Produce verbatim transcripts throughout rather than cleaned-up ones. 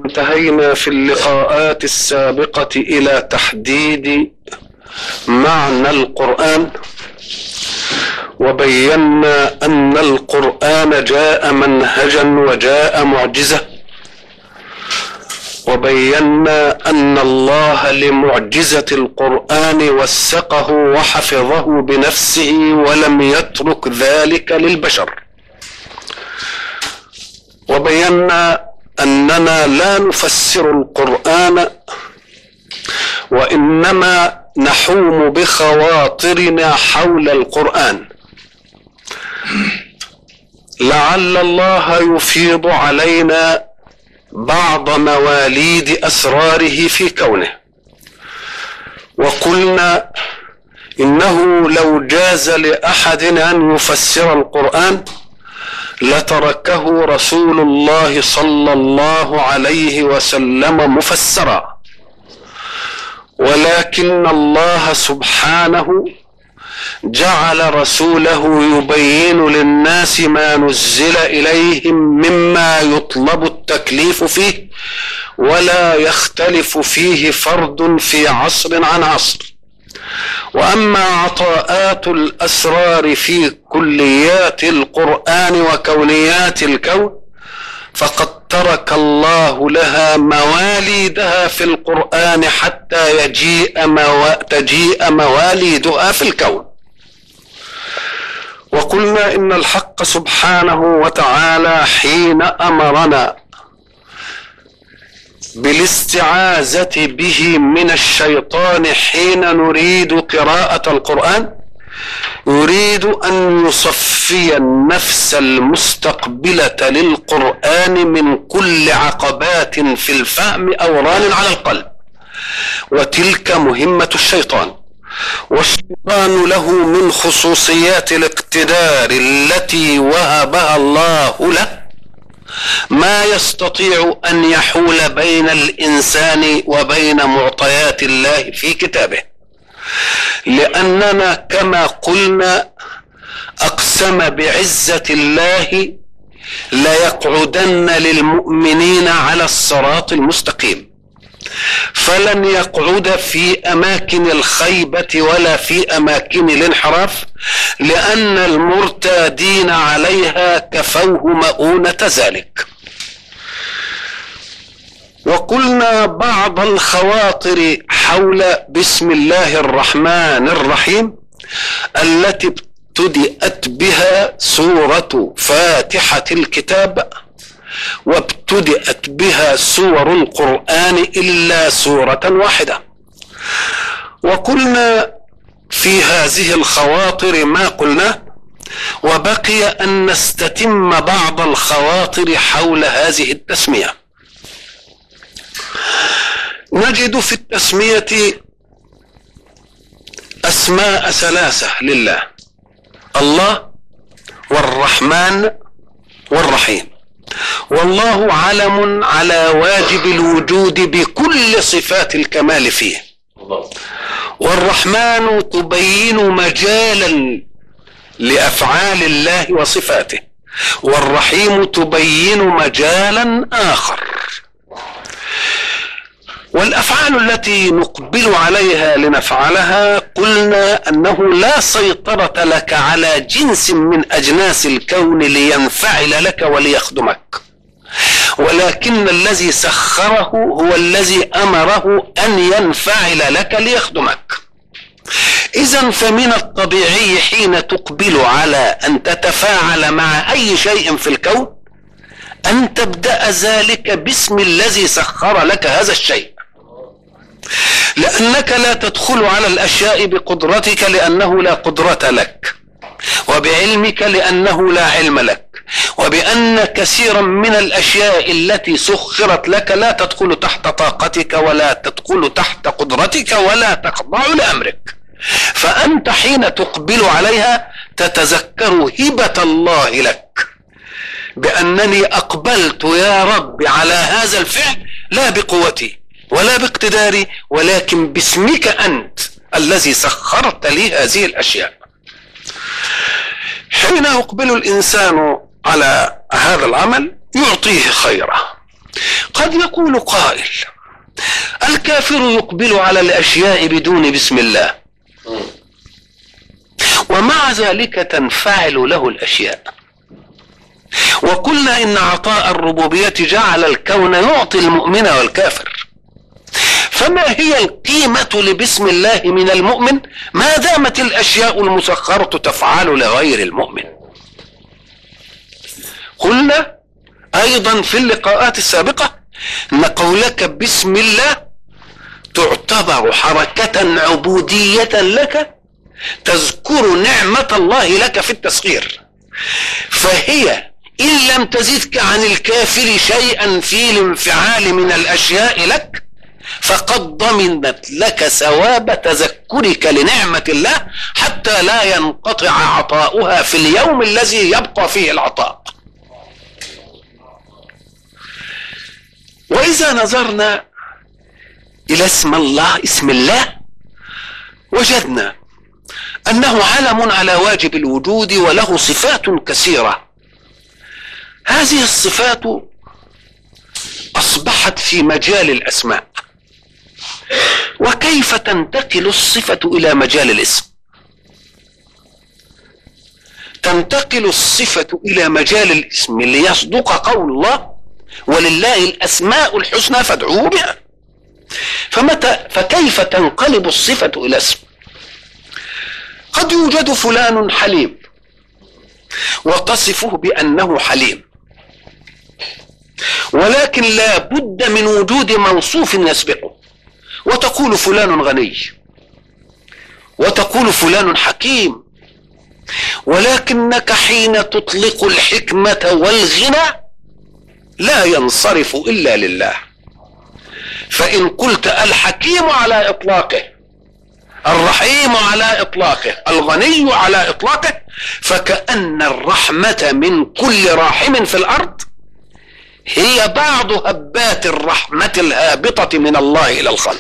انتهينا في اللقاءات السابقة إلى تحديد معنى القرآن، وبينا أن القرآن جاء منهجا وجاء معجزة، وبينا أن الله لمعجزة القرآن وثقه وحفظه بنفسه ولم يترك ذلك للبشر، وبينا أننا لا نفسر القرآن وإنما نحوم بخواطرنا حول القرآن، لعل الله يفيض علينا بعض مواليد أسراره في كونه. وقلنا إنه لو جاز لأحد أن يفسر القرآن لتركه رسول الله صلى الله عليه وسلم مفسرا، ولكن الله سبحانه جعل رسوله يبين للناس ما نزل إليهم مما يطلب التكليف فيه ولا يختلف فيه فرد في عصر عن عصر. وأما عطاءات الأسرار في كليات القرآن وكونيات الكون فقد ترك الله لها مواليدها في القرآن حتى يجيء مو... تجيء مواليدها في الكون. وقلنا إن الحق سبحانه وتعالى حين أمرنا بالاستعاذة به من الشيطان حين نريد قراءة القرآن يريد أن يصفي النفس المستقبلة للقرآن من كل عقبات في الفهم أو ران على القلب، وتلك مهمة الشيطان. والشيطان له من خصوصيات الاقتدار التي وهبها الله له ما يستطيع أن يحول بين الإنسان وبين معطيات الله في كتابه، لأننا كما قلنا أقسم بعزة الله ليقعدن للمؤمنين على الصراط المستقيم، فلن يقعد في أماكن الخيبة ولا في أماكن الانحراف، لأن المرتادين عليها كفوه مؤونة ذلك. وقلنا بعض الخواطر حول بسم الله الرحمن الرحيم التي ابتدأت بها سورة فاتحة الكتاب وابتدأت بها سور القرآن إلا سورة واحدة. وقلنا في هذه الخواطر ما قلنا، وبقي أن نستتم بعض الخواطر حول هذه التسمية. نجد في التسمية أسماء ثلاثة لله: الله والرحمن والرحيم. والله علم على واجب الوجود بكل صفات الكمال فيه، والرحمن تبين مجالا لأفعال الله وصفاته، والرحيم تبين مجالا آخر. والأفعال التي نقبل عليها لنفعلها قلنا أنه لا سيطرة لك على جنس من أجناس الكون لينفعل لك وليخدمك، ولكن الذي سخره هو الذي أمره أن ينفعل لك ليخدمك. إذن فمن الطبيعي حين تقبل على أن تتفاعل مع أي شيء في الكون أن تبدأ ذلك باسم الذي سخر لك هذا الشيء، لأنك لا تدخل على الأشياء بقدرتك لأنه لا قدرة لك، وبعلمك لأنه لا علم لك، وبأن كثيرا من الأشياء التي سخرت لك لا تدخل تحت طاقتك ولا تدخل تحت قدرتك ولا تخضع لأمرك. فأنت حين تقبل عليها تتذكر هبة الله لك بأنني أقبلت يا رب على هذا الفعل لا بقوتي ولا باقتداري ولكن باسمك أنت الذي سخرت لي هذه الأشياء. حين يقبل الإنسان على هذا العمل يعطيه خيره، قد يقول قائل الكافر يقبل على الأشياء بدون بسم الله، ومع ذلك تنفعل له الأشياء. وقلنا إن عطاء الربوبية جعل الكون يعطي المؤمن والكافر، فما هي القيمة لبسم الله من المؤمن ما دامت الأشياء المسخرة تفعل لغير المؤمن؟ قلنا أيضا في اللقاءات السابقة أن قولك بسم الله تعتبر حركة عبودية لك تذكر نعمة الله لك في التسخير، فهي إن لم تزدك عن الكافر شيئا في الانفعال من الأشياء لك فقد ضمنت لك ثواب تذكرك لنعمة الله حتى لا ينقطع عطاؤها في اليوم الذي يبقى فيه العطاء. وإذا نظرنا إلى اسم الله اسم الله وجدنا أنه علم على واجب الوجود وله صفات كثيرة. هذه الصفات أصبحت في مجال الأسماء. وكيف تنتقل الصفة إلى مجال الاسم؟ تنتقل الصفة إلى مجال الاسم ليصدق قول الله ولله الأسماء الحسنى فادعوه بها. فمتى فكيف تنقلب الصفة إلى اسم؟ قد يوجد فلان حليم وتصفه بأنه حليم، ولكن لا بد من وجود موصوف يسبقه، وتقول فلان غني وتقول فلان حكيم، ولكنك حين تطلق الحكمة والغنى لا ينصرف إلا لله. فإن قلت الحكيم على إطلاقه، الرحيم على إطلاقه، الغني على إطلاقه، فكأن الرحمة من كل راحم في الأرض هي بعض هبات الرحمة الهابطة من الله إلى الخلق،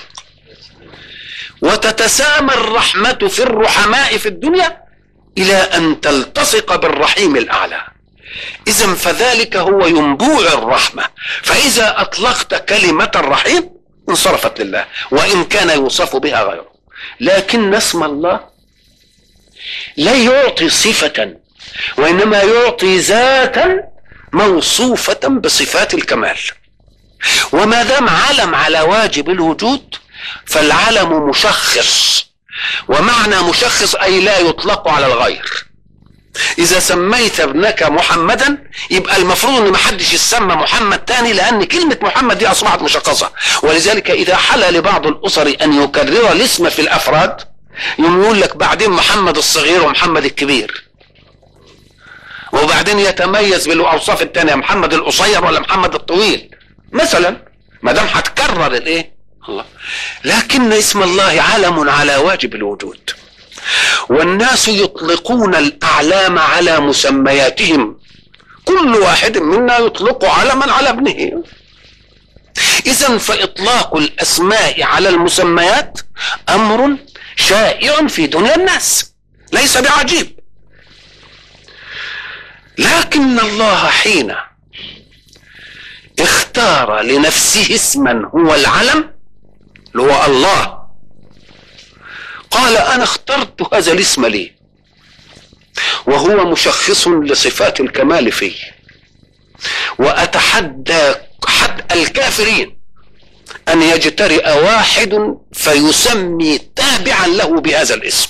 وتتسامى الرحمة في الرحماء في الدنيا إلى أن تلتصق بالرحيم الأعلى. إذن فذلك هو ينبوع الرحمة. فإذا أطلقت كلمة الرحيم انصرفت لله وإن كان يوصف بها غيره. لكن اسم الله لا يعطي صفة، وإنما يعطي ذاتا موصوفة بصفات الكمال. وما دام علم على واجب الوجود فالعلم مشخص، ومعنى مشخص أي لا يطلق على الغير. إذا سميت ابنك محمدا يبقى المفروض أن محدش يسمى محمد تاني، لأن كلمة محمد دي أصبحت مشخصة. ولذلك إذا حل لبعض الأسر أن يكرر الاسم في الأفراد يقول لك بعدين محمد الصغير ومحمد الكبير، وبعدين يتميز بالأوصاف التانية محمد القصير ولا محمد الطويل مثلا، ما دام هتكرر الايه الله. لكن اسم الله علم على واجب الوجود، والناس يطلقون الأعلام على مسمياتهم، كل واحد منا يطلق علما على ابنه. إذن فإطلاق الأسماء على المسميات أمر شائع في دنيا الناس ليس بعجيب. لكن الله حين اختار لنفسه اسما هو العلم اللي هو الله، قال أنا اخترت هذا الاسم لي، وهو مشخص لصفات الكمال فيه. وأتحدى حتى الكافرين أن يجترئ واحد فيسمي تابعا له بهذا الاسم.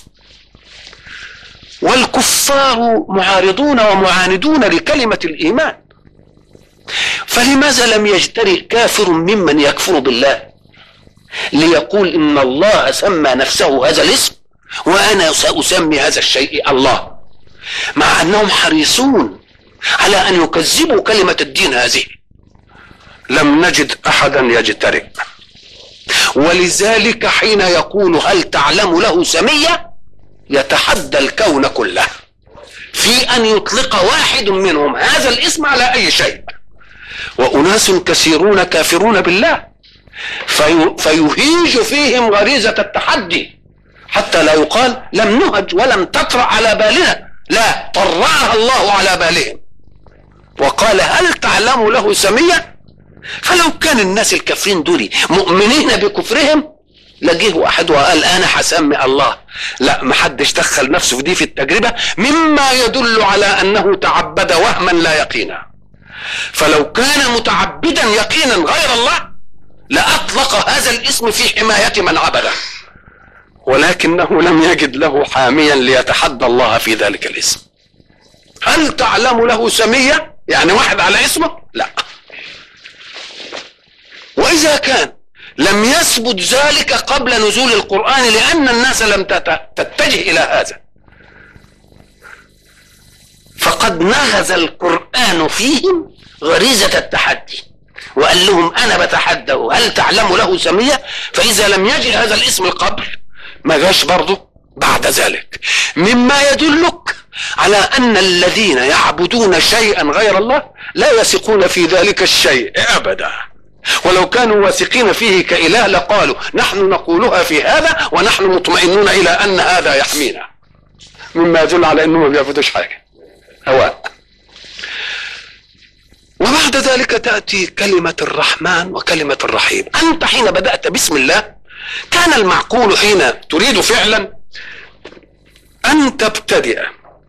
والكفار معارضون ومعاندون لكلمة الإيمان، فلماذا لم يجترئ كافر ممن يكفر بالله ليقول إن الله سمى نفسه هذا الاسم وأنا سأسمي هذا الشيء الله، مع أنهم حريصون على أن يكذبوا كلمة الدين هذه؟ لم نجد أحدا يجترئ. ولذلك حين يقول هل تعلم له سمية يتحدى الكون كله في أن يطلق واحد منهم هذا الاسم على أي شيء. وأناس كثيرون كافرون بالله في فيهيج فيهم غريزة التحدي حتى لا يقال لم نهج ولم تطرأ على بالنا، لا، طرأها الله على بالهم وقال هل تعلم له سمية، فلو كان الناس الكافرين دول مؤمنين بكفرهم لجيه واحد وقال انا هسمي الله، لا، محدش دخل نفسه في دي في التجربة، مما يدل على انه تعبد وهما لا يقينا. فلو كان متعبدا يقينا غير الله لأطلق هذا الاسم في حماية من عبده، ولكنه لم يجد له حاميا ليتحدى الله في ذلك الاسم. هل تعلم له سمية؟ يعني واحد على اسمه؟ لا. وإذا كان لم يثبت ذلك قبل نزول القرآن لأن الناس لم تتجه إلى هذا، فقد نغز القرآن فيهم غريزة التحدي وقال لهم أنا بتحدى هل تعلم له سمية؟ فإذا لم يجي هذا الاسم القبل ما جاش برضه بعد ذلك، مما يدلك على أن الذين يعبدون شيئا غير الله لا يثقون في ذلك الشيء أبدا، ولو كانوا واثقين فيه كإله لقالوا نحن نقولها في هذا ونحن مطمئنون إلى أن هذا يحمينا، مما يدل على أنهم ما بيعبدوش حاجة، هواء. وبعد ذلك تأتي كلمة الرحمن وكلمة الرحيم. أنت حين بدأت بسم الله كان المعقول حين تريد فعلا أن تبتدئ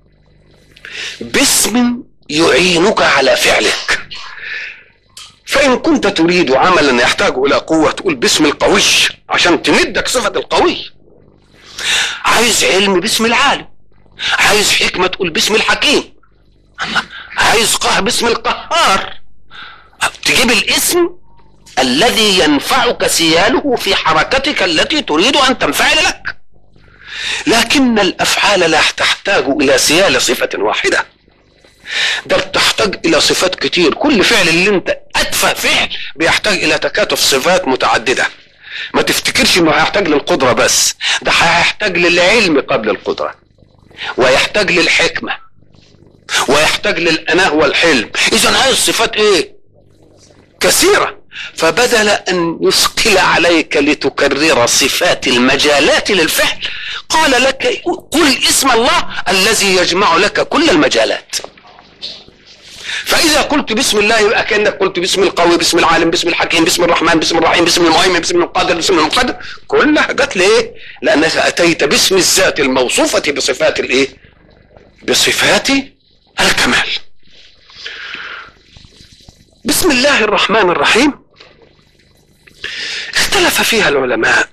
باسم يعينك على فعلك. فإن كنت تريد عملا يحتاج إلى قوة تقول باسم القوي عشان تمدك صفة القوي، عايز علم باسم العالم، عايز حكمة تقول باسم الحكيم، عايز قهر باسم القهار، تجيب الاسم الذي ينفعك سياله في حركتك التي تريد أن تنفعل لك. لكن الأفعال لا تحتاج إلى سيال صفة واحدة، ده بتحتاج إلى صفات كتير. كل فعل اللي انت أتفه فعل بيحتاج إلى تكاتف صفات متعددة. ما تفتكرش انه هيحتاج للقدرة بس، ده هيحتاج للعلم قبل القدرة، ويحتاج للحكمة، ويحتاج للأناه والحلم. إذن هذه الصفات إيه؟ كثيرة. فبدل أن يثقل عليك لتكرر صفات المجالات للفعل قال لك قل اسم الله الذي يجمع لك كل المجالات. فإذا قلت بسم الله يبقى كأنك قلت باسم القوي، باسم العالم، باسم الحكيم، باسم الرحمن، باسم الرحيم، باسم المهيمن، باسم القادر، باسم المقدر، كلها جت ليه؟ لأنك أتيت باسم الذات الموصوفة بصفات الإيه؟ بصفات الكمال. بسم الله الرحمن الرحيم اختلف فيها العلماء،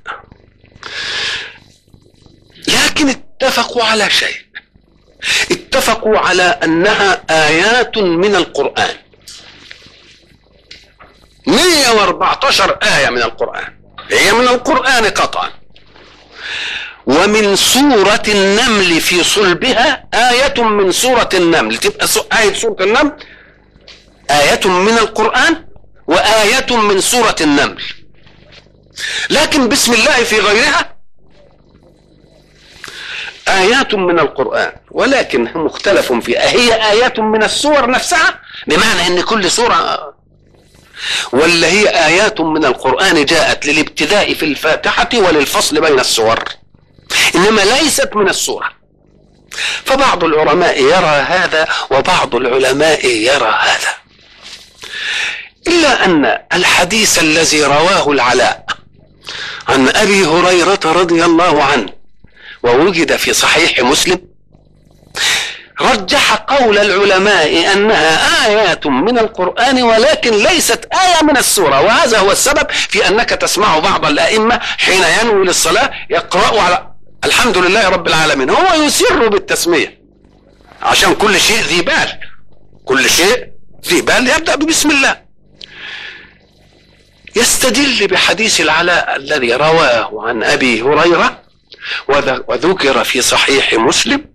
لكن اتفقوا على شيء، اتفقوا على أنها آيات من القرآن، مئة وأربعة عشر آية من القرآن، هي من القرآن قطعا. ومن سورة النمل في صلبها آية من سورة النمل، تبقى آية سورة النمل آية من القرآن وآية من سورة النمل. لكن بسم الله في غيرها آيات من القرآن، ولكن مختلف فيها، هي آيات من السور نفسها بمعنى ان كل سورة، ولا هي آيات من القرآن جاءت للابتداء في الفاتحة وللفصل بين السور، إنما ليست من السورة. فبعض العلماء يرى هذا وبعض العلماء يرى هذا، إلا أن الحديث الذي رواه العلاء عن أبي هريرة رضي الله عنه ووجد في صحيح مسلم رجح قول العلماء أنها آيات من القرآن ولكن ليست آية من السورة. وهذا هو السبب في أنك تسمع بعض الأئمة حين ينوي للصلاة يقرأوا على الحمد لله رب العالمين، هو يسر بالتسمية عشان كل شيء ذي بال، كل شيء ذي بال يبدأ ببسم الله. يستدل بحديث العلاء الذي رواه عن أبي هريرة وذكر في صحيح مسلم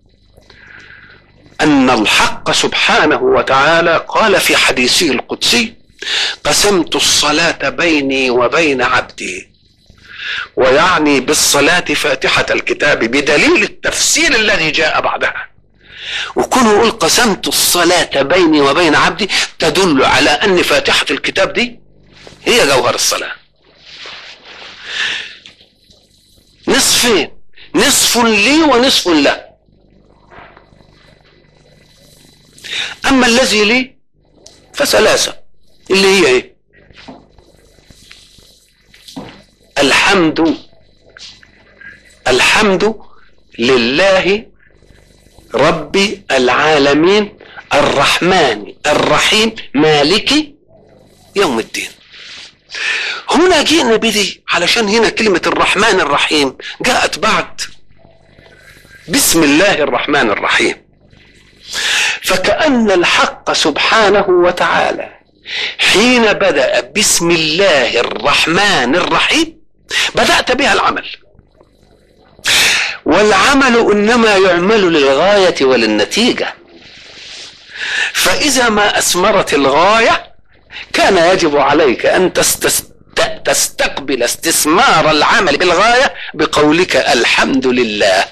أن الحق سبحانه وتعالى قال في حديثه القدسي قسمت الصلاة بيني وبين عبدي، ويعني بالصلاة فاتحة الكتاب بدليل التفسير الذي جاء بعدها. وكونه يقول قسمت الصلاة بيني وبين عبدي تدل على أن فاتحة الكتاب دي هي جوهر الصلاة. نصفين، نصف لي ونصف له. أما الذي لي فثلاثة، اللي هي ايه؟ الحمد الحمد لله رب العالمين الرحمن الرحيم مالك يوم الدين. هنا جئنا بدي علشان هنا كلمة الرحمن الرحيم جاءت بعد بسم الله الرحمن الرحيم، فكأن الحق سبحانه وتعالى حين بدأ بسم الله الرحمن الرحيم بدأت بها العمل، والعمل إنما يعمل للغاية وللنتيجة، فإذا ما أثمرت الغاية كان يجب عليك أن تستقبل استثمار العمل بالغاية بقولك الحمد لله.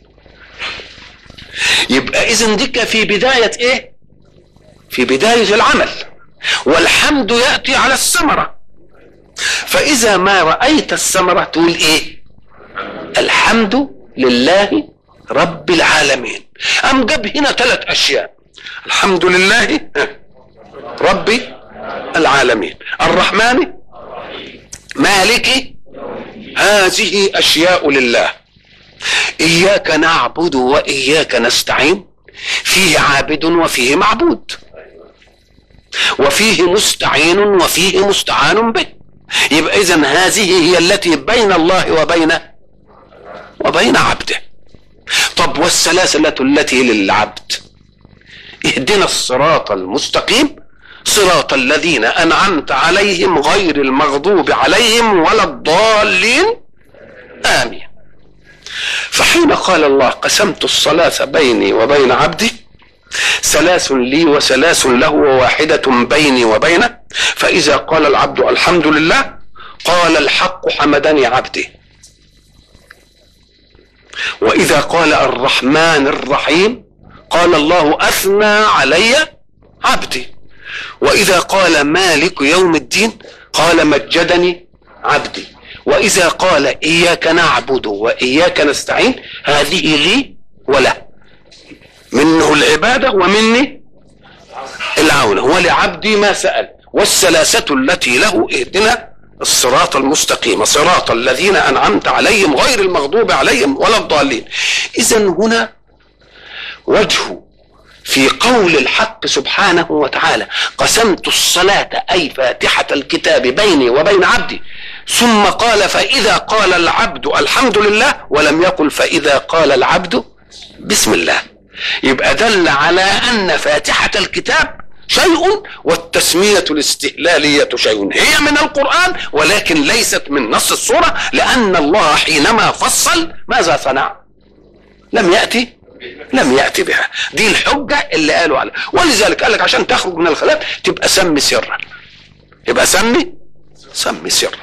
يبقى إذن ديك في بداية إيه؟ في بداية العمل، والحمد يأتي على الثمرة، فإذا ما رأيت الثمرة تقول إيه؟ الحمد لله رب العالمين. أم جاب هنا ثلاث أشياء: الحمد لله رب العالمين، الرحمن، مالك. هذه أشياء لله. إياك نعبد وإياك نستعين، فيه عابد وفيه معبود، وفيه مستعين وفيه مستعان به. يبقى إذن هذه هي التي بين الله وبين وبين عبده. طب والسلاسل التي للعبد: اهدنا الصراط المستقيم صراط الذين أنعمت عليهم غير المغضوب عليهم ولا الضالين آمين. فحين قال الله قسمت الصلاة بيني وبين عبدي، ثلاث لي وثلاث له وواحدة بيني وبينه، فإذا قال العبد الحمد لله قال الحق حمدني عبدي، وإذا قال الرحمن الرحيم قال الله أثنى علي عبدي، وإذا قال مالك يوم الدين قال مجدني عبدي، وإذا قال إياك نعبد وإياك نستعين هذه لي وله، منه العبادة ومني العون، ولعبدي ما سأل، والثلاثة التي له اهدنا الصراط المستقيم صراط الذين أنعمت عليهم غير المغضوب عليهم ولا الضالين. إذن هنا وجه في قول الحق سبحانه وتعالى قسمت الصلاة أي فاتحة الكتاب بيني وبين عبدي، ثم قال فإذا قال العبد الحمد لله، ولم يقل فإذا قال العبد بسم الله. يبقى دل على أن فاتحة الكتاب شيء والتسمية الاستهلالية شيء، هي من القرآن ولكن ليست من نص السورة، لأن الله حينما فصل ماذا صنع؟ لم يأتي لم يأتي بها. دي الحجة اللي قالوا عليها، ولذلك قال لك عشان تخرج من الخلاف تبقى سمي سرا، يبقى سمي سمي سرا.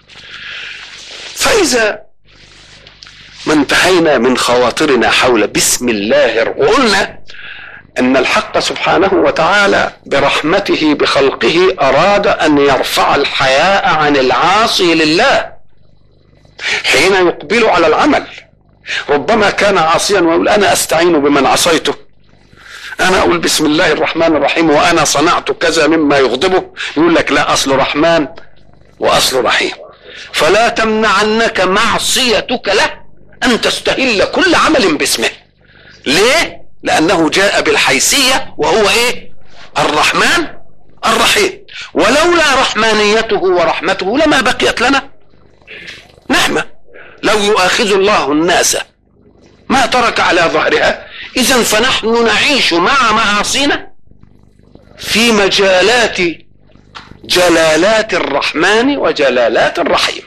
فإذا ما انتهينا من خواطرنا حول بسم الله، وقلنا أن الحق سبحانه وتعالى برحمته بخلقه أراد أن يرفع الحياء عن العاصي لله حين يقبل على العمل. ربما كان عاصيا ويقول أنا أستعين بمن عصيته، أنا أقول بسم الله الرحمن الرحيم وأنا صنعت كذا مما يغضبه، يقول لك لا، أصل رحمن وأصل رحيم، فلا تمنعنك معصيتك له أن تستهل كل عمل باسمه. ليه؟ لأنه جاء بالحيثية وهو إيه؟ الرحمن الرحيم، ولولا رحمانيته ورحمته لما بقيت لنا نعمة. لو يؤاخذ الله الناس ما ترك على ظهرها، إذن فنحن نعيش مع معاصينا في مجالات جلالات الرحمن وجلالات الرحيم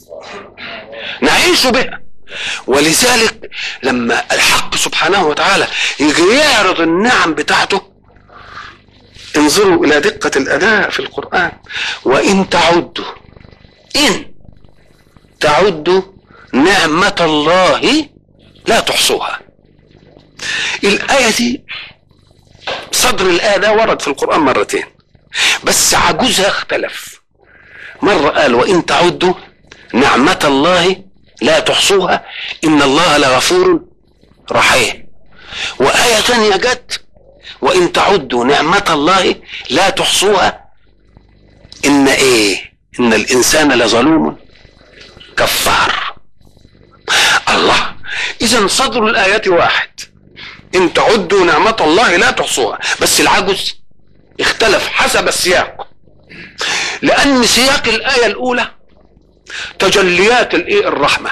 نعيش بها. ولذلك لما الحق سبحانه وتعالى يجي يعرض النعم بتاعته، انظروا إلى دقة الأداء في القرآن: وإن تعدوا إن تعدوا نعمة الله لا تحصوها. الآية دي صدر الآية ده ورد في القرآن مرتين، بس عجوزها اختلف. مرة قال وإن تعدوا نعمة الله لا تحصوها إن الله لغفور رحيم، وآية ثانية جت وإن تعدوا نعمة الله لا تحصوها إن إيه إن الإنسان لظلوم كفار. الله، اذا صدر الايات واحد، ان تعدوا نعمة الله لا تحصوها، بس العجز اختلف حسب السياق، لان سياق الاية الاولى تجليات الايه الرحمة،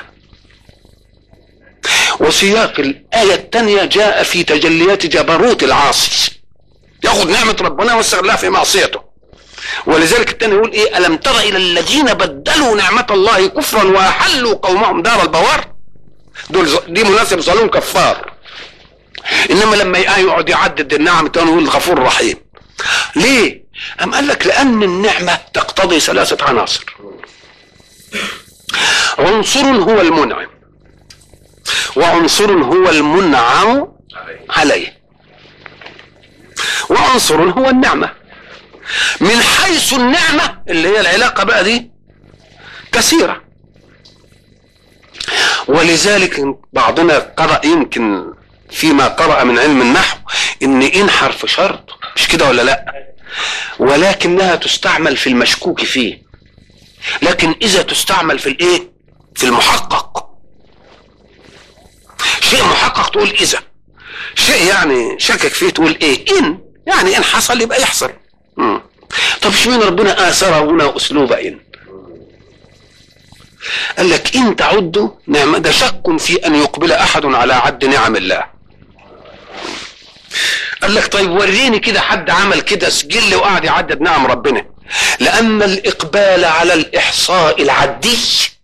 وسياق الاية الثانية جاء في تجليات جبروت العاصي، ياخذ نعمة ربنا ويستغلها في معصيته. ولذلك الثاني يقول ايه؟ الم تر الى الذين بدلوا نعمة الله كفرا واحلوا قومهم دار البوار، دول دي مناسب ظالم كفار. انما لما يقعد يعدد النعم الثاني يقول غفور رحيم. ليه؟ ام قال لك لان النعمة تقتضي ثلاثة عناصر. عنصر هو المنعم، وعنصر هو المنعم عليه، وعنصر هو النعمة. من حيث النعمة اللي هي العلاقة بقى دي كثيرة، ولذلك بعضنا قرأ يمكن فيما قرأ من علم النحو ان ان حرف شرط، مش كده ولا لا؟ ولكنها تستعمل في المشكوك فيه، لكن اذا تستعمل في الايه؟ في المحقق. شيء محقق تقول اذا، شيء يعني شكك فيه تقول ايه؟ ان، يعني ان حصل يبقى يحصل. مم. طب اشمعنى ربنا اثر هنا اسلوب ان؟ قال لك ان تعدوا نعمة، ده شك في ان يقبل احد على عد نعم الله. قال لك طيب وريني كده حد عمل كده سجل وقعد يعدد نعم ربنا، لان الاقبال على الاحصاء العدي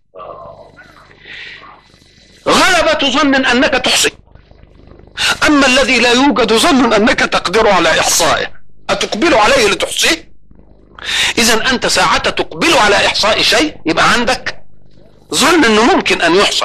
غلبة ظن انك تحصي، اما الذي لا يوجد ظن انك تقدر على احصائه، اتقبل عليه لتحصيه؟ اذا انت ساعة تقبل على احصاء شيء يبقى عندك ظن انه ممكن ان يحصى،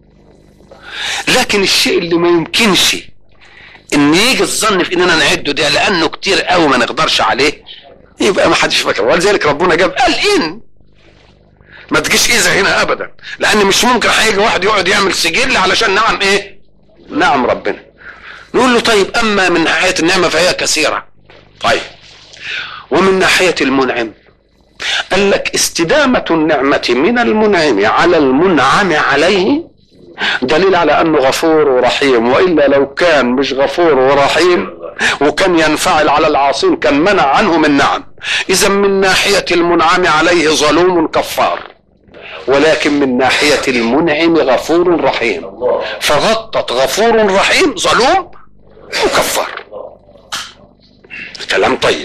لكن الشيء اللي ما يمكنش ان يجي الظن في اننا نعده ده لانه كتير قوي ما نقدرش عليه، يبقى ما حدش فاكر. ولذلك ربنا جاب قال ان، ما تجيش اذا هنا ابدا، لان مش ممكن هيجي واحد يقعد يعمل سجل علشان نعم ايه؟ نعم ربنا. نقول له طيب اما من ناحية النعمة فهي كثيرة، طيب ومن ناحية المنعم قال لك استدامة النعمة من المنعم على المنعم عليه دليل على انه غفور ورحيم، والا لو كان مش غفور ورحيم وكان ينفعل على العاصين كان منع عنهم النعم. اذا من ناحية المنعم عليه ظلوم كفار، ولكن من ناحية المنعم غفور رحيم، فغطت غفور رحيم ظلوم وكفار. كلام طيب.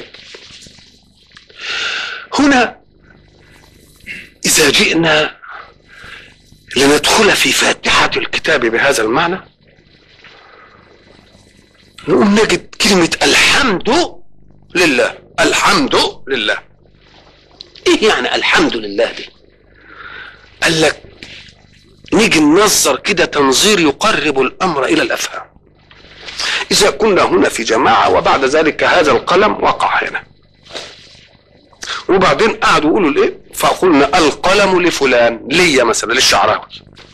هنا إذا جئنا لندخل في فاتحة الكتاب بهذا المعنى نقوم نجد كلمة الحمد لله. الحمد لله ايه يعني الحمد لله دي؟ قال لك نيجي ننظر كده تنظير يقرب الامر الى الافهام. اذا كنا هنا في جماعة وبعد ذلك هذا القلم وقع هنا، وبعدين قعدوا يقولوا الايه؟ فقلنا القلم لفلان، ليا مثلا للشعراوي،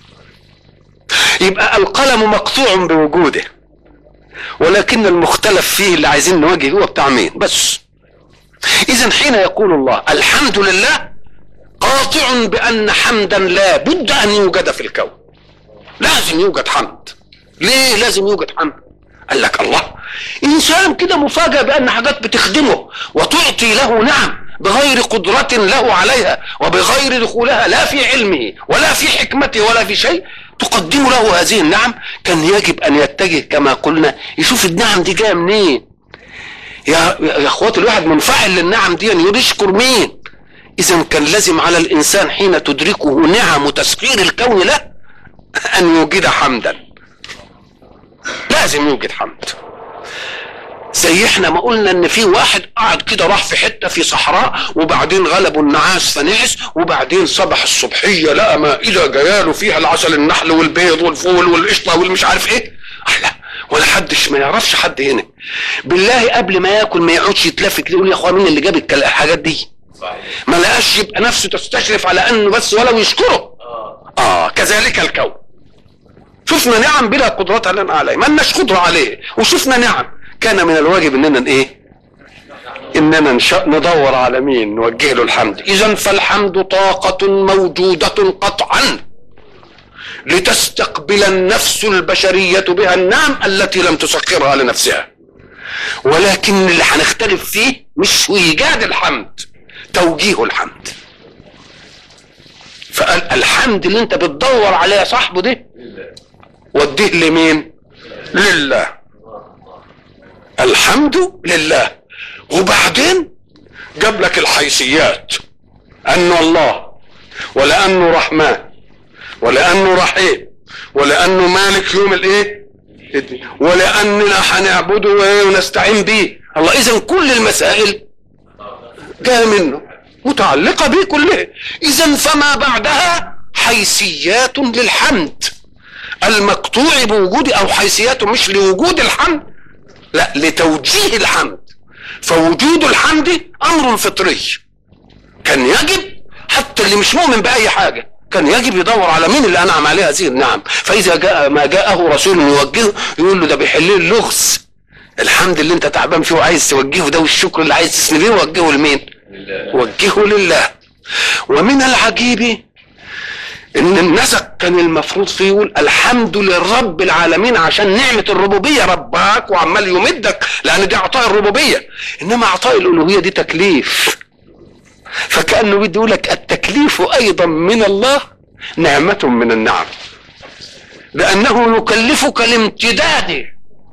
يبقى القلم مقطوع بوجوده، ولكن المختلف فيه اللي عايزين نواجه هو بتاع مين بس. اذا حين يقول الله الحمد لله قاطع بان حمدا لا بد ان يوجد في الكون، لازم يوجد حمد. ليه لازم يوجد حمد؟ قال لك الله، انسان كده مفاجأ بان حاجات بتخدمه وتعطي له نعم بغير قدرة له عليها وبغير دخولها لا في علمه ولا في حكمته ولا في شيء تقدم له هذه النعم، كان يجب ان يتجه كما قلنا يشوف النعم دي جايه منين. يا يا اخواتي الواحد منفعل للنعم دي يعني يشكر مين؟ اذا كان لازم على الانسان حين تدركه نعم تسخير الكون له ان يوجد حمدا، لازم يوجد حمد. زي احنا ما قلنا ان في واحد قعد كده راح في حته في صحراء وبعدين غلبوا النعاس فنعس، وبعدين صبح الصبحيه لقى مائده جاياله فيها العسل النحل والبيض والفول والقشطه والمش عارف ايه. احلى ولا حدش ما يعرفش حد هنا بالله قبل ما ياكل ما يقعدش يتلفت يقول يا اخويا مين اللي جاب الحاجات دي؟ ما لقاش يبقى نفسه تستشرف على انه بس ولو يشكره. اه كذلك الكون، شفنا نعم بلا قدرة لنا عليه، ما لناش قدرة عليه، وشفنا نعم كان من الواجب اننا ايه؟ اننا ندور على مين نوجه له الحمد. اذا فالحمد طاقة موجودة قطعا لتستقبل النفس البشرية بها النعم التي لم تسخرها لنفسها، ولكن اللي هنختلف فيه مش ايجاد الحمد، توجيه الحمد. فقال الحمد اللي انت بتدور عليه يا صاحبه ده وديه لمين؟ لله. الحمد لله. وبعدين جاب لك الحيثيات، انه الله، ولانه رحمن، ولانه رحيم، ولانه مالك يوم الايه، ولاننا هنعبده ونستعين به الله. اذا كل المسائل جاء منه متعلقة به كلها. اذا فما بعدها حيثيات للحمد المقطوع بوجود، او حيثيات مش لوجود الحمد، لا لتوجيه الحمد. فوجود الحمد امر فطري كان يجب، حتى اللي مش مؤمن باي حاجة كان يجب يدور على مين اللي انعم عليه هذه النعم. فاذا جاء ما جاءه رسول يوجهه يقول له ده بيحل اللغز، الحمد اللي انت تعبان فيه وعايز توجهه ده، والشكر اللي عايز تسني بيه وجهه لمين؟ وجهه لله. ومن العجيب ان النسق كان المفروض فيه يقول الحمد للرب العالمين، عشان نعمة الربوبية رباك وعمال يمدك، لان دي اعطاء الربوبية. انما اعطاء الالوهية دي تكليف، فكأنه بده يقول لك التكليف ايضا من الله نعمة من النعم، لانه يكلفك لامتداد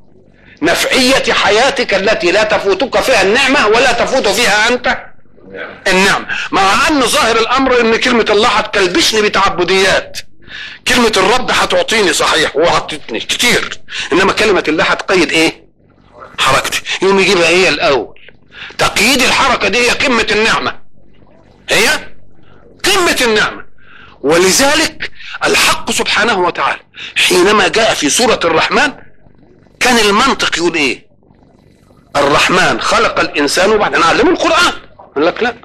نفعية حياتك التي لا تفوتك فيها النعمة ولا تفوت فيها انت النعم. مع ان ظاهر الامر ان كلمة الله هتكلبشني بتعبديات، كلمة الرب هتعطيني صحيح وعطتني كتير، انما كلمة الله هتقيد ايه؟ حركتي. يوم يجيبها هي الاول. تقييد الحركة دي هي قمة النعمة، هي قمة النعمة. ولذلك الحق سبحانه وتعالى حينما جاء في سورة الرحمن كان المنطق يقول ايه؟ الرحمن خلق الانسان وبعدين علمه القرآن. قال لك لا،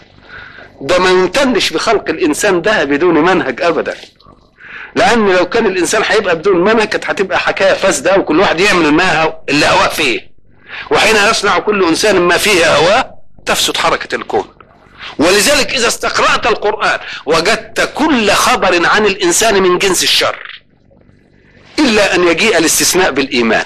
ده ما يمتنش بخلق الانسان ده بدون منهج ابدا، لان لو كان الانسان هيبقى بدون منهج كانت هتبقى حكايه فاسده وكل واحد يعمل ما اللي هواه فيه، وحين يصنع كل انسان ما فيه هواه تفسد حركه الكون. ولذلك اذا استقرأت القرآن وجدت كل خبر عن الانسان من جنس الشر، الا ان يجيء الاستثناء بالايمان.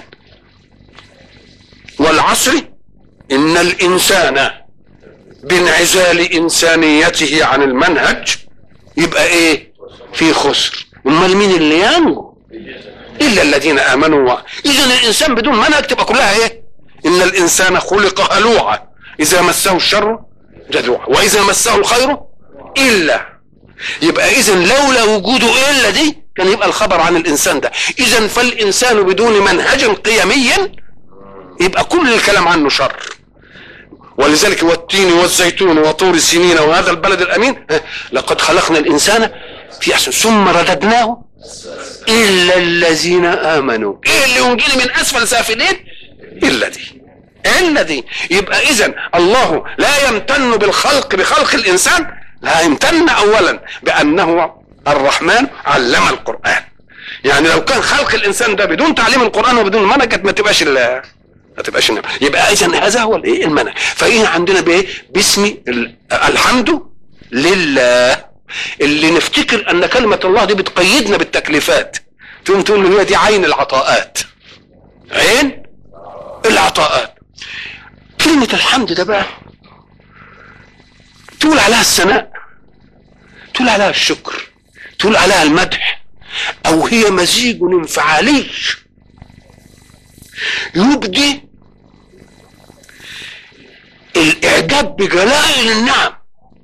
والعصر ان الانسان بانعزال انسانيته عن المنهج يبقى ايه؟ في خسر. امال مين اللي ينجو؟ الا الذين امنوا. اذا الانسان بدون منهج تبقى كلها ايه؟ ان الانسان خلق هلوعا اذا مسه الشر جزوعا واذا مسه الخير الا. يبقى اذا لولا وجوده الا دي كان يبقى الخبر عن الانسان ده. اذا فالانسان بدون منهج قيمي يبقى كل الكلام عنه شر. ولذلك والتين والزيتون وطور سينين وهذا البلد الامين لقد خلقنا الانسان في احسن ثم رددناه الا الذين امنوا. ايه اللي ينجيني من اسفل سافلين؟ الا دي، الا دي. يبقى اذا الله لا يمتن بالخلق بخلق الانسان، لا يمتن اولا بانه الرحمن علم القرآن. يعني لو كان خلق الانسان ده بدون تعليم القرآن وبدون منهج ما تبقاش ال ما تبقاش النعمة. يبقى اذا هذا هو الايه؟ المنهج. فايه عندنا بايه؟ باسم الحمد لله. اللي نفتكر ان كلمة الله دي بتقيدنا بالتكليفات، تقوم تقول له هي دي عين العطاءات، عين العطاءات. كلمة الحمد ده بقى تقول عليها الثناء، تقول عليها الشكر، تقول عليها المدح، او هي مزيج انفعالي يبدي الاعجاب بجلائل النعم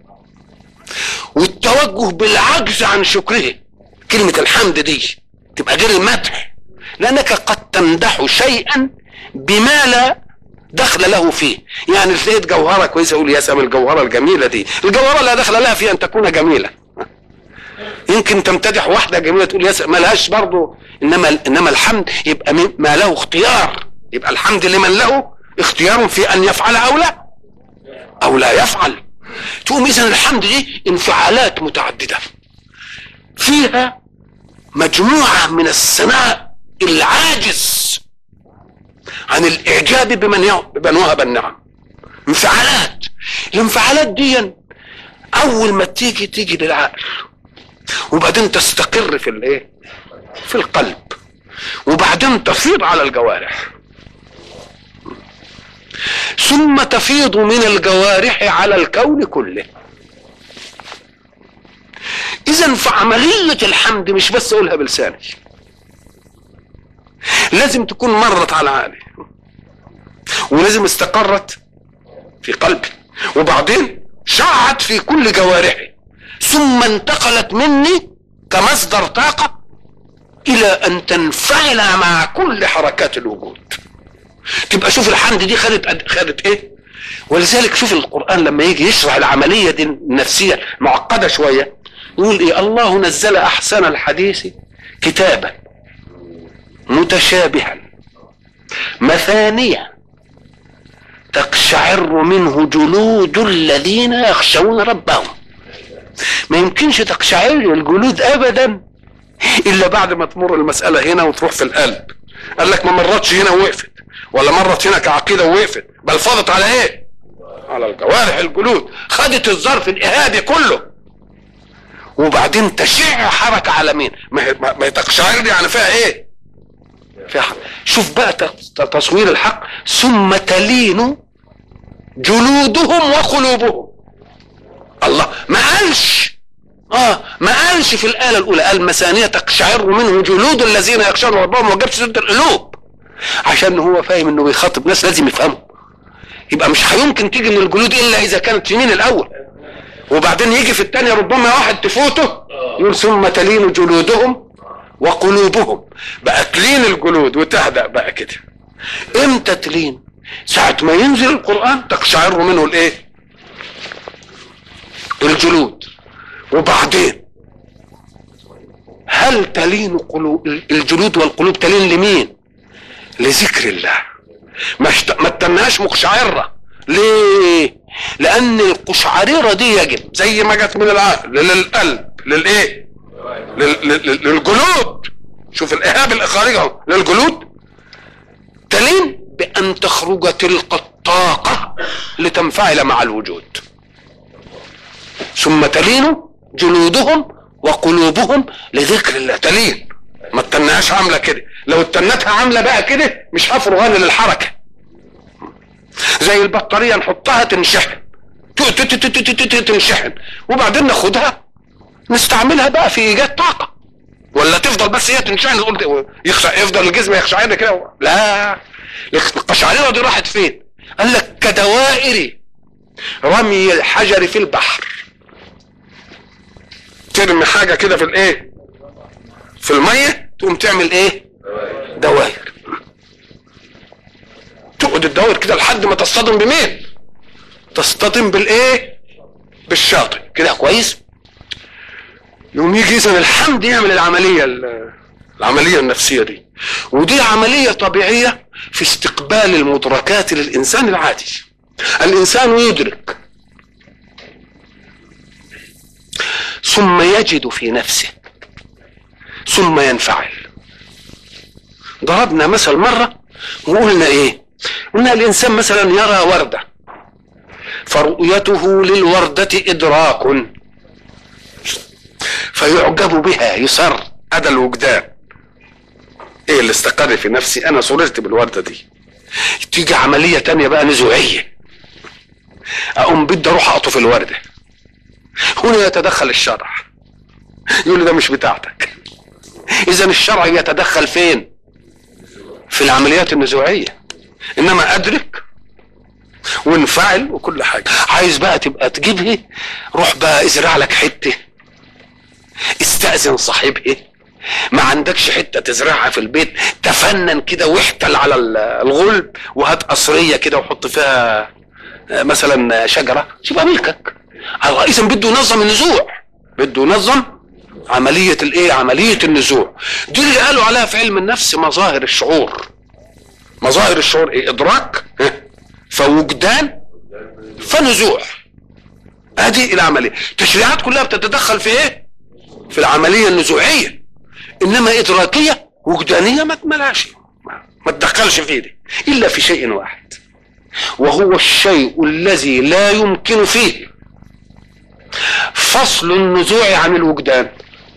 والتوجه بالعجز عن شكره. كلمة الحمد دي تبقى غير المدح، لانك قد تمدح شيئا بما لا دخل له فيه. يعني لقيت جوهرة كويسة اقول يا سلام الجوهرة الجميلة دي، الجوهرة لا دخل لها في ان تكون جميلة. يمكن تمتدح واحدة جميلة تقول يا سلام ملهاش برضه، انما انما الحمد يبقى ما له اختيار. يبقى الحمد لمن له اختيار في ان يفعل او لا او لا يفعل. تقوم اذا الحمد دي انفعالات متعددة فيها مجموعة من الثناء العاجز عن الاعجاب بمن بمن وهب النعم، انفعالات. الانفعالات دي اول ما تيجي تيجي للعقل، وبعدين تستقر في الايه؟ في القلب، وبعدين تفيض على الجوارح، ثم تفيض من الجوارح على الكون كله. اذا فعملية الحمد مش بس اقولها بلساني، لازم تكون مرت على عقلي، ولازم استقرت في قلبي، وبعدين شعت في كل جوارحي، ثم انتقلت مني كمصدر طاقة الى ان تنفعل مع كل حركات الوجود. تبقى شوف الحمد دي خدت خدت ايه. ولذلك شوف القرآن لما يجي يشرح العملية دي النفسية معقدة شوية، يقول ايه؟ الله نزل احسن الحديث كتابا متشابها مثانية تقشعر منه جلود الذين يخشون ربهم. ما يمكنش تقشعر الجلود ابدا الا بعد ما تمر المسألة هنا وتروح في القلب. قال لك ما مرتش هنا ووقفت، ولا مرت هنا كعقيدة ووقفت، بل فاضت على ايه؟ على الجوارح الجلود، خدت الظرف الإهادي كله، وبعدين تشع حركة على مين؟ ما هي تقشعر دي يعني فيها ايه؟ فيها حق. شوف بقى تصوير الحق، ثم تلين جلودهم وقلوبهم. الله ما قالش اه ما قالش في الآية الأولى قال مثانية تقشعر منه جلود الذين يخشون ربهم، ما جابش سيرة القلوب، عشان هو فاهم انه بيخاطب ناس لازم يفهموا. يبقى مش هيمكن تيجي من الجلود الا اذا كانت في مين الاول، وبعدين يجي في الثانيه ربما واحد تفوته يقول ثم تلين جلودهم وقلوبهم. بقى تلين الجلود وتهدأ بقى كده. امتى تلين؟ ساعة ما ينزل القرآن تقشعر منه الايه؟ الجلود. وبعدين هل تلين قلوب الجلود والقلوب؟ تلين لمين؟ لذكر الله. ما ما تنهاش مقشعرة. ليه؟ لان القشعريرة دي يجب زي ما جت من العقل للقلب للايه؟ للجلود. شوف الاهاب الخارجي للجلود، تلين بان تخرج تلك الطاقة لتنفعل مع الوجود. ثم تلين جلودهم وقلوبهم لذكر الله. تلين ما تنهاش عاملة كده. لو اتنتها عاملة بقى كده مش هفرغان للحركة. زي البطارية نحطها تنشحن تنشحن وبعدين ناخدها نستعملها بقى في ايجاد طاقة، ولا تفضل بس هي تنشحن يفضل الجسم يخشعر كده؟ لا، القشعريرة دي راحت فين؟ قال لك كدوائر رمي الحجر في البحر. ترمي حاجة كده في الايه؟ في المية تقوم تعمل ايه؟ دوائر. تقعد الدوائر كده لحد ما تصطدم بمين؟ تصطدم بالايه؟ بالشاطئ كده. كويس؟ يوم يجي اذا الحمد يعمل العملية العملية النفسية دي، ودي عملية طبيعية في استقبال المدركات للإنسان العادي. الإنسان يدرك ثم يجد في نفسه ثم ينفعل. ضربنا مثل مرة وقلنا ايه؟ قلنا الإنسان مثلا يرى وردة، فرؤيته للوردة إدراك، فيعجب بها يصر هذا الوجدان. ايه اللي استقر في نفسي؟ انا صررت بالوردة دي. تيجي عملية تانية بقى نزوعية، اقوم بدي اروح اقطف الوردة. هنا يتدخل الشرع يقول لي ده مش بتاعتك. اذا الشرع يتدخل فين؟ في العمليات النزوعية. انما ادرك وانفعل وكل حاجة. عايز بقى تبقى تجيبها، روح بقى ازرع لك حتة، استأذن صاحبها. ما عندكش حتة تزرعها في البيت، تفنن كده واحتل على الغلب وهات قصرية كده وحط فيها مثلا شجرة، تبقى ملكك. اذا بده ينظم النزوع، بده ينظم عملية الايه؟ عملية النزوع. دي اللي قالوا عليها في علم النفس مظاهر الشعور. مظاهر الشعور ايه؟ ادراك، فوجدان، فنزوع. هذه العملية. التشريعات كلها بتتدخل في ايه؟ في العملية النزوعية. انما ادراكية وجدانية ما تملاش، ما تدخلش في دي الا في شيء واحد. وهو الشيء الذي لا يمكن فيه فصل النزوع عن الوجدان.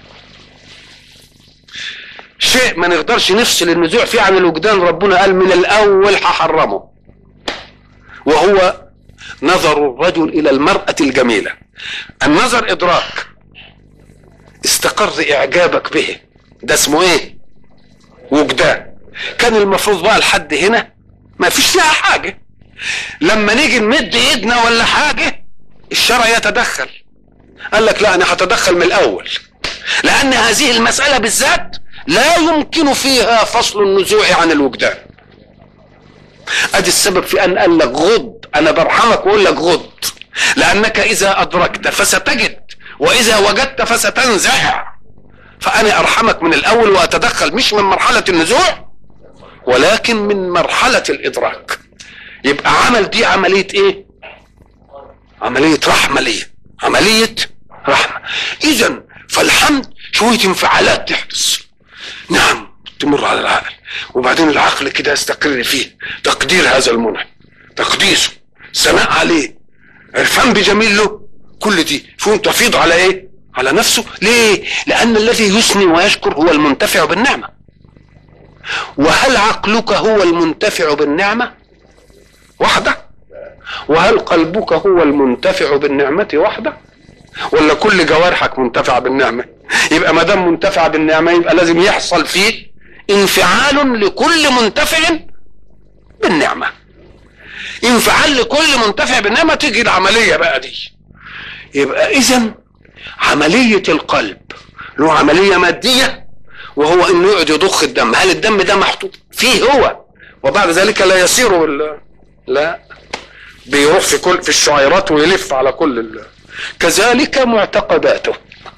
شيء ما نقدرش نفصل النزوع فيه عن الوجدان، ربنا قال من الاول هحرمه، وهو نظر الرجل الى المرأة الجميلة. النظر ادراك، استقر اعجابك به، ده اسمه ايه؟ وجدان. كان المفروض بقى لحد هنا ما فيش فيها حاجة، لما نيجي نمد ايدنا ولا حاجة الشرع يتدخل. قال لك لا، انا هتدخل من الاول، لان هذه المسألة بالذات لا يمكن فيها فصل النزوع عن الوجدان. ادي السبب في ان قال لك غض، انا برحمك واقول لك غض، لانك اذا ادركت فستجد، واذا وجدت فستنزع. فانا ارحمك من الاول واتدخل، مش من مرحلة النزوع ولكن من مرحلة الادراك. يبقى عمل دي عملية ايه؟ عملية رحمة ليه، عملية رحمة. اذا فالحمد شوية انفعالات تحدث، نعم تمر على العقل، وبعدين العقل كده يستقر فيه تقدير هذا المنعم، تقديسه، ثناء عليه، عرفان بجميل له، كل دي فهم تفيض على ايه؟ على نفسه. ليه؟ لان الذي يثني ويشكر هو المنتفع بالنعمة. وهل عقلك هو المنتفع بالنعمة وحده؟ وهل قلبك هو المنتفع بالنعمة وحده؟ ولا كل جوارحك منتفعة بالنعمة؟ يبقى ما دام منتفع بالنعمة يبقى لازم يحصل فيه انفعال لكل منتفع بالنعمة. انفعال لكل منتفع بالنعمة تيجي العملية بقى دي. يبقى اذن عملية القلب له عملية مادية، وهو انه يقعد يضخ الدم. هل الدم ده محطوط فيه هو وبعد ذلك لا يسير ولا لا؟ بيروح في كل في الشعيرات ويلف على كل ال... كذلك معتقداته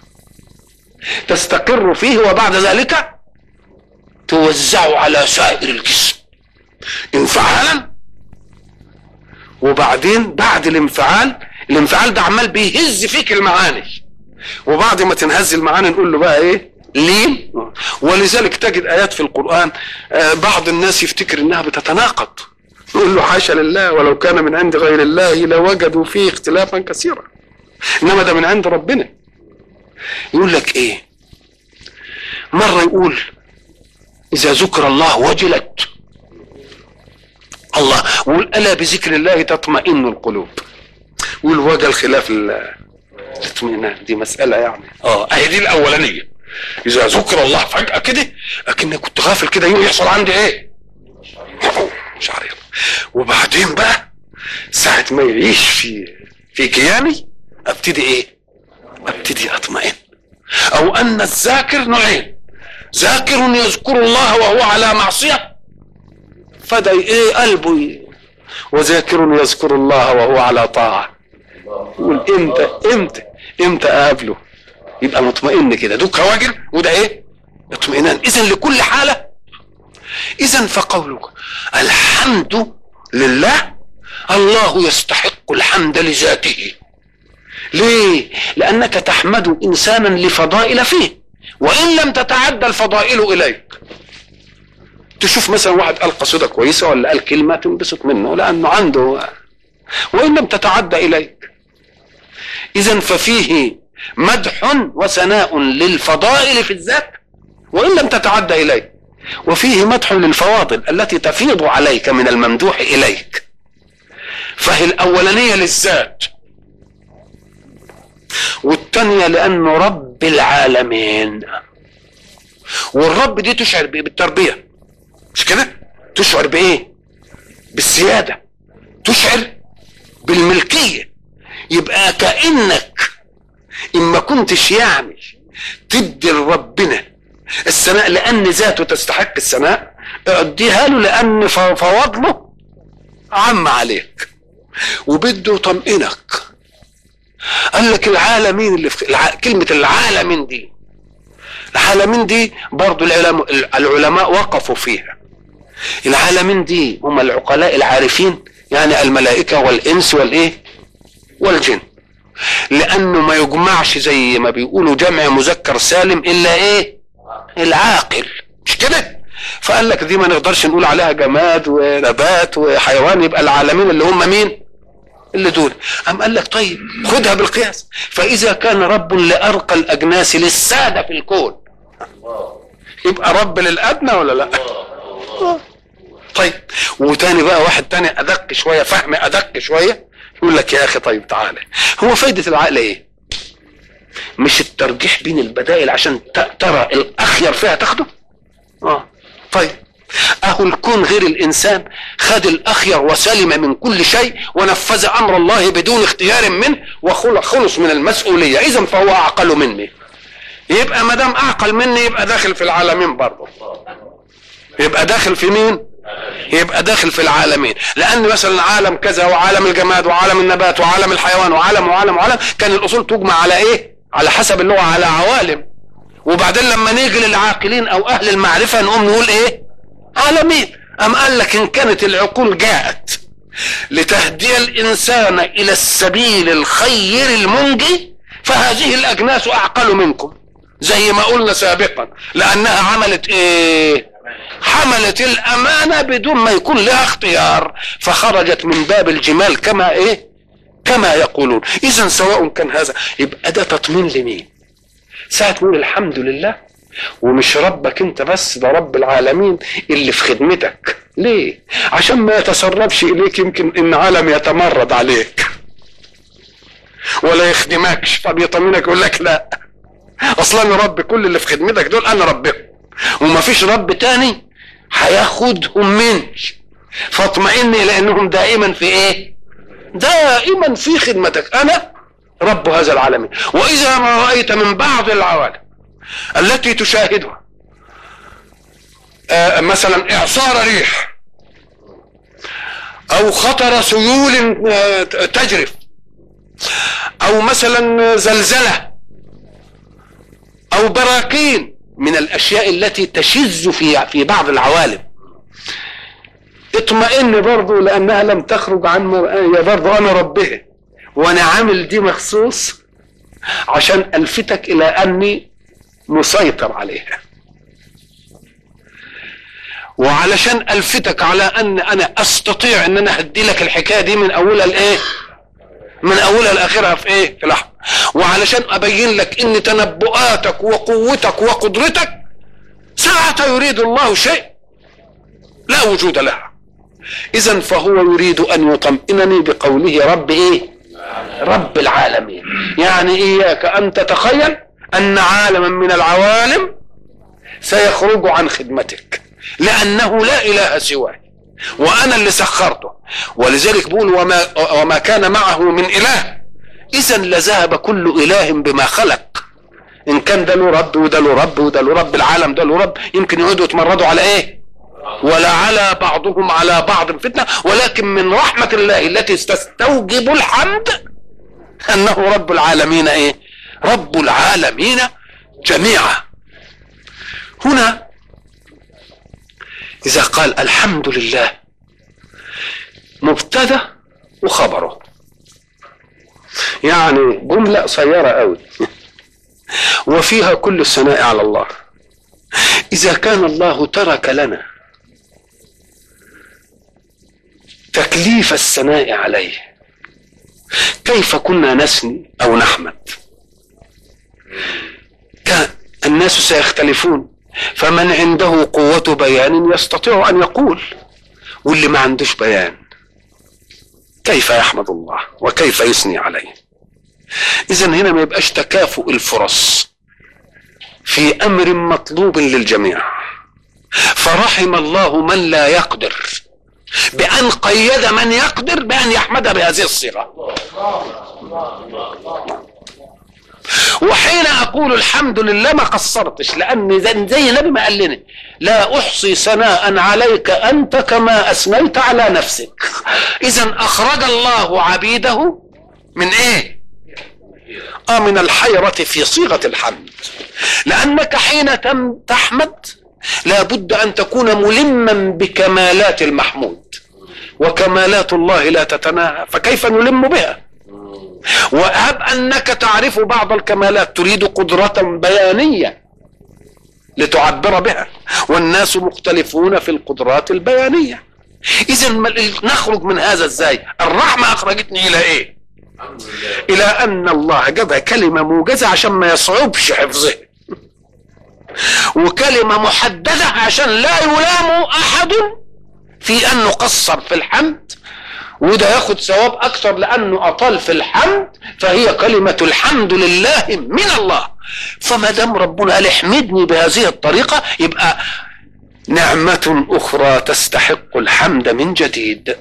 تستقر فيه وبعد ذلك توزع على سائر الجسم انفعالا. وبعدين بعد الانفعال، الانفعال ده عمال بيهز فيك المعاني، وبعد ما تنهز المعاني نقول له بقى ايه؟ لين. ولذلك تجد ايات في القرآن بعض الناس يفتكر انها بتتناقض، نقول له حاشا لله، ولو كان من عند غير الله لوجدوا فيه اختلافا كثيرا، انما ده من عند ربنا. يقول لك ايه؟ مرة يقول اذا ذكر الله وجلت الله، ويقول الا بذكر الله تطمئن القلوب، ويقول وجل خلاف الاطمئنان. دي مسألة يعني اه اهي دي الاولانية. اذا ذكر الله فجأة كده اكني كنت غافل كده، يحصل عندي ايه؟ مش عارف. وبعدين بقى ساعة ما يعيش في في كياني ابتدي ايه؟ ابتدي اطمئن. او ان الذاكر نوعين، ذاكر يذكر الله وهو على معصية فده ايه؟ قلبه، وذاكر يذكر الله وهو على طاعة. يقول امتى امتى امتى اقابله؟ يبقى مطمئن كده، دوك واجر وده ايه؟ اطمئنان. اذا لكل حالة. اذا فقولك الحمد لله، الله يستحق الحمد لذاته. ليه؟ لانك تحمد انسانا لفضائل فيه، وان لم تتعدى الفضائل اليك. تشوف مثلا واحد قال قصيدة كويسة ولا قال كلمة تنبسط منه لانه عنده، وان لم تتعدى اليك. اذا ففيه مدح وثناء للفضائل في الذات وان لم تتعدى اليك، وفيه مدح للفواضل التي تفيض عليك من الممدوح اليك. فهي الاولانية للذات، والثانية لانه رب العالمين. والرب دي تشعر بالتربية، مش كده؟ تشعر بايه؟ بالسيادة، تشعر بالملكية. يبقى كأنك إما كنتش يعني تدي لربنا الثناء لأن ذاته تستحق الثناء، اديها له لأن فضله عم عليك وبده يطمئنك. قال لك العالمين اللي في الع... كلمة العالمين دي، العالمين دي برضو العلماء, العلماء وقفوا فيها. العالمين دي هم العقلاء العارفين، يعني الملائكة والإنس والإيه والجن، لأنه ما يجمعش زي ما بيقولوا جمع مذكر سالم إلا إيه؟ العاقل، مش كده؟ فقال لك دي ما نقدرش نقول عليها جماد ونبات وحيوان، يبقى العالمين اللي هم مين؟ اللي دول. أم قال لك طيب خدها بالقياس، فإذا كان رب لأرقى الأجناس للسادة في الكون يبقى رب للأدنى ولا لا؟ طيب وتاني بقى واحد تاني أدق شوية، فهم أدق شوية، يقول لك يا أخي طيب تعالى، هو فايدة العقل إيه؟ مش الترجيح بين البدائل عشان ترى الأخير فيها تاخده؟ آه طيب اهو الكون غير الانسان خد الاخير وسلم من كل شيء ونفذ امر الله بدون اختيار منه وخلص من المسؤوليه، اذا فهو اعقل مني. يبقى ما دام اعقل مني يبقى داخل في العالمين برضه، يبقى داخل في مين؟ يبقى داخل في العالمين، لان مثلا عالم كذا وعالم الجماد وعالم النبات وعالم الحيوان وعالم وعالم وعالم كان الاصول تجمع على ايه؟ على حسب اللغه على عوالم، وبعدين لما نيجي للعاقلين او اهل المعرفه نقوم نقول ايه؟ عالمين. أم قال لك إن كانت العقول جاءت لتهدي الإنسان إلى السبيل الخير المنجي فهذه الأجناس أعقل منكم، زي ما قلنا سابقا، لأنها عملت إيه؟ حملت الأمانة بدون ما يكون لها اختيار، فخرجت من باب الجمال كما إيه؟ كما يقولون. إذن سواء كان هذا، يبقى ده تطمين لمين؟ ساعة تقول الحمد لله ومش ربك انت بس، ده رب العالمين اللي في خدمتك. ليه؟ عشان ما يتسربش اليك يمكن ان عالم يتمرد عليك ولا يخدمكش، فبيطمنك يقول لك لا اصلا انا رب كل اللي في خدمتك دول انا ربهم ومفيش رب تاني هياخدهم منك، فاطمئني لانهم دائما في ايه؟ دائما في خدمتك، انا رب هذا العالمين. واذا ما رأيت من بعض العوالم التي تشاهدها آه مثلا اعصار ريح او خطر سيول آه تجرف او مثلا زلزلة او براكين من الاشياء التي تشذ في في بعض العوالم، اطمئن برضو لانها لم تخرج عن مرآية، برضو انا ربها وانا عامل دي مخصوص عشان الفتك الى اني مسيطر عليها، وعلشان الفتك على ان انا استطيع ان انا هدي لك الحكايه دي من اولها لايه؟ من اولها لاخرها في ايه؟ في لحظه، وعلشان ابين لك ان تنبؤاتك وقوتك وقدرتك ساعة يريد الله شيء لا وجود لها. اذا فهو يريد ان يطمئنني بقوله رب ايه؟ رب العالمين. يعني اياك ان تتخيل ان عالما من العوالم سيخرج عن خدمتك، لانه لا اله سواه وانا اللي سخرته. ولذلك بقول وما, وما كان معه من اله، اذا لذهب كل اله بما خلق. ان كان ده له رب وده له رب وده له رب، العالم ده له رب، يمكن يقعدوا يتمردوا على ايه؟ ولا على بعضهم على بعض فتنة، ولكن من رحمة الله التي تستوجب الحمد انه رب العالمين ايه؟ رب العالمين جميعا. هنا اذا قال الحمد لله مبتدا وخبره، يعني جملة قصيرة قوي وفيها كل الثناء على الله. اذا كان الله ترك لنا تكليف الثناء عليه كيف كنا نثني او نحمد؟ كان الناس سيختلفون، فمن عنده قوة بيان يستطيع ان يقول، واللي ما عندوش بيان كيف يحمد الله وكيف يثني عليه؟ اذا هنا ما يبقاش تكافؤ الفرص في امر مطلوب للجميع، فرحم الله من لا يقدر بان قيد من يقدر بان يحمد بهذه الصيغة. وحين اقول الحمد لله ما قصرتش، لان زي النبي ما قال لنا لا احصي ثناء عليك انت كما اثنيت على نفسك. اذا اخرج الله عبيده من ايه؟ اه من الحيرة في صيغة الحمد، لانك حين تحمد لابد ان تكون ملما بكمالات المحمود، وكمالات الله لا تتناهى، فكيف نلم بها؟ وهب انك تعرف بعض الكمالات تريد قدرة بيانية لتعبر بها، والناس مختلفون في القدرات البيانية. إذا نخرج من هذا ازاي؟ الرحمة أخرجتني إلى إيه؟ إلى أن الله جاب كلمة موجزة عشان ما يصعبش حفظها، وكلمة محددة عشان لا يلام أحد في أنه قصر في الحمد، وده ياخد ثواب أكثر لأنه أطال في الحمد، فهي كلمة الحمد لله من الله. فما دام ربنا قال احمدني بهذه الطريقة، يبقى نعمة أخرى تستحق الحمد من جديد.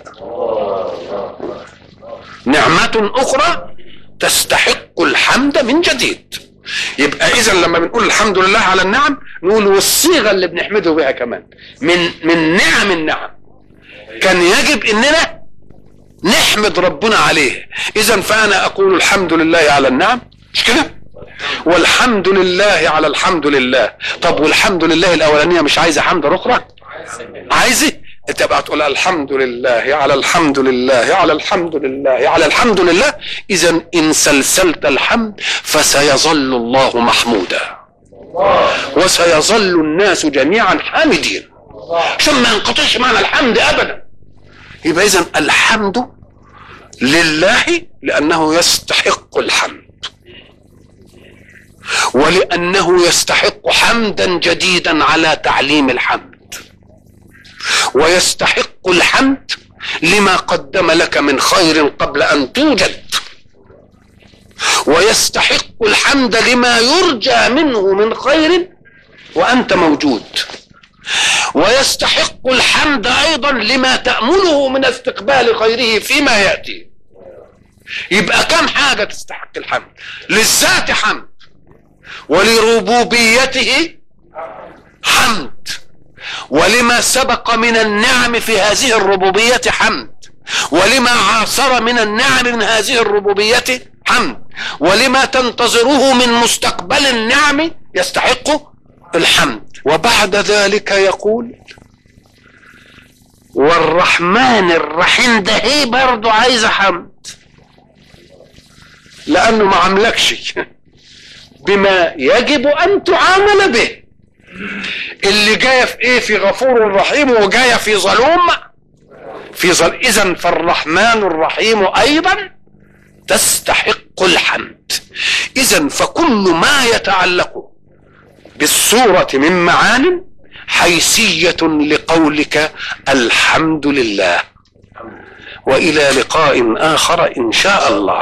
نعمة أخرى تستحق الحمد من جديد. يبقى إذا لما بنقول الحمد لله على النعم، نقول والصيغة اللي بنحمده بها كمان من من نعم النعم، كان يجب إننا نحمد ربنا عليه. إذا فأنا أقول الحمد لله على النعم، مش كده؟ والحمد لله على الحمد لله. طب والحمد لله الأولانية مش عايزة حمد أخرى؟ عايزة؟ تبقى تقول الحمد لله على الحمد لله على الحمد لله على الحمد لله. إذا إن سلسلت الحمد فسيظل الله محمودا، وسيظل الناس جميعا حامدين، عشان ما ينقطعش معنى الحمد أبدا. يبقى إذا الحمد لله لأنه يستحق الحمد، ولأنه يستحق حمدا جديدا على تعليم الحمد، ويستحق الحمد لما قدم لك من خير قبل أن توجد، ويستحق الحمد لما يرجى منه من خير وأنت موجود، ويستحق الحمد أيضا لما تأمله من استقبال خيره فيما يأتي. يبقى كم حاجة تستحق الحمد؟ للذات حمد، ولربوبيته حمد، ولما سبق من النعم في هذه الربوبية حمد، ولما عاصر من النعم من هذه الربوبية حمد، ولما تنتظره من مستقبل النعم يستحق الحمد. وبعد ذلك يقول والرحمن الرحيم، ده هي برضو عايزة حمد، لأنه ما عملكش بما يجب أن تعامل به. اللي جاية في ايه؟ في غفور رحيم، وجاية في ظلوم في ظل. إذن فالرحمن الرحيم أيضا تستحق الحمد. إذن فكل ما يتعلق بالسورة من معان حيثية لقولك الحمد لله. وإلى لقاء آخر إن شاء الله.